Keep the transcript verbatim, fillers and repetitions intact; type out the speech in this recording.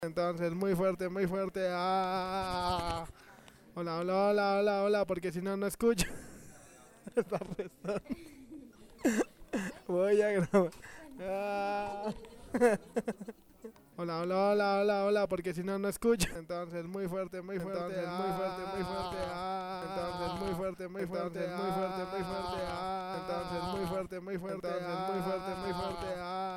Entonces, muy fuerte, muy fuerte. Ah. Hola, hola, hola, hola, hola, porque si no, no escucho. Está prestado. Voy a grabar. Ah. Hola, hola, hola, hola, hola, porque si no, no escucho. Entonces, muy fuerte, muy fuerte. Entonces, muy fuerte, muy fuerte. Ah. Entonces, muy fuerte, muy fuerte. Muy fuerte, muy fuerte. Ah. Entonces, muy fuerte, muy fuerte. Entonces, muy fuerte, muy fuerte. Ah.